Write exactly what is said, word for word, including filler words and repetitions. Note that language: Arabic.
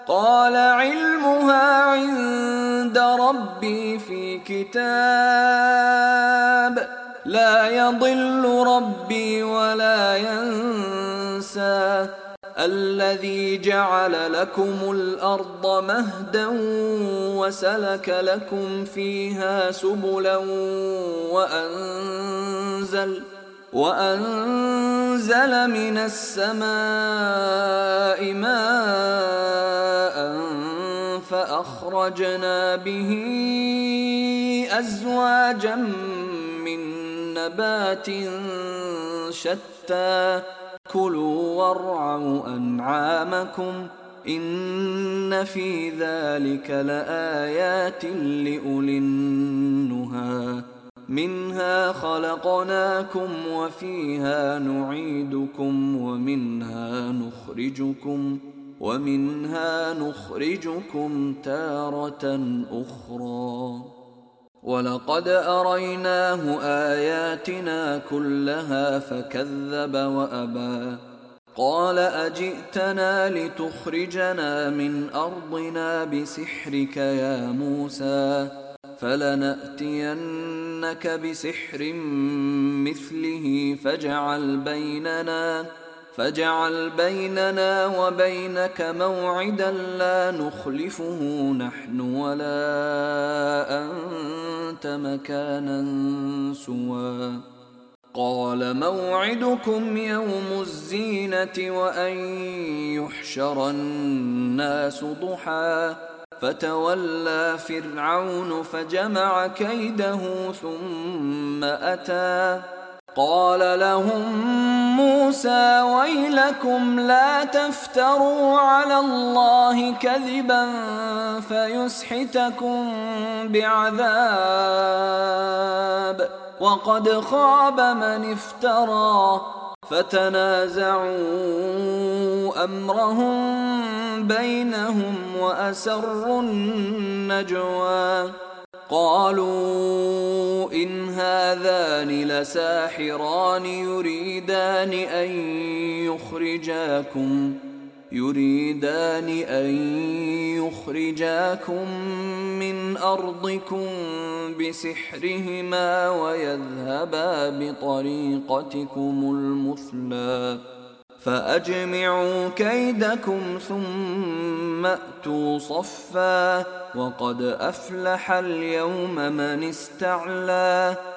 قال علمها عند ربي في كتاب لا يضل ربي ولا ينسى الذي جعل لكم الأرض مهدا وسلك لكم فيها سبلا وأنزل وأنزل من السماء ماء فأخرجنا به أزواجا من نبات شتى كلوا وارعوا أنعامكم إن في ذلك لآيات لأولي النهى منها خلقناكم وفيها نعيدكم ومنها نخرجكم ومنها نخرجكم تارة أخرى ولقد أريناه آياتنا كلها فكذب وأبى قال أجئتنا لتخرجنا من أرضنا بسحرك يا موسى فلنأتينك بسحر مثله فاجعل بيننا فاجعل بيننا وبينك موعدا لا نخلفه نحن ولا أنت مكانا سوى قال موعدكم يوم الزينة وأن يحشر الناس ضحى فتولى فرعون فجمع كيده ثم أتى قال لهم موسى ويلكم لا تفتروا على الله كذبا فيسحتكم بعذاب وقد خاب من افترى فتنازعوا أمرهم بينهم وأسروا النجوى قالوا إن هذان لساحران يريدان أن يخرجاكم يريدان أن يخرجاكم من أرضكم بسحرهما ويذهبا بطريقتكم المثلى فأجمعوا كيدكم ثم أتوا صفا وقد أفلح اليوم من استعلى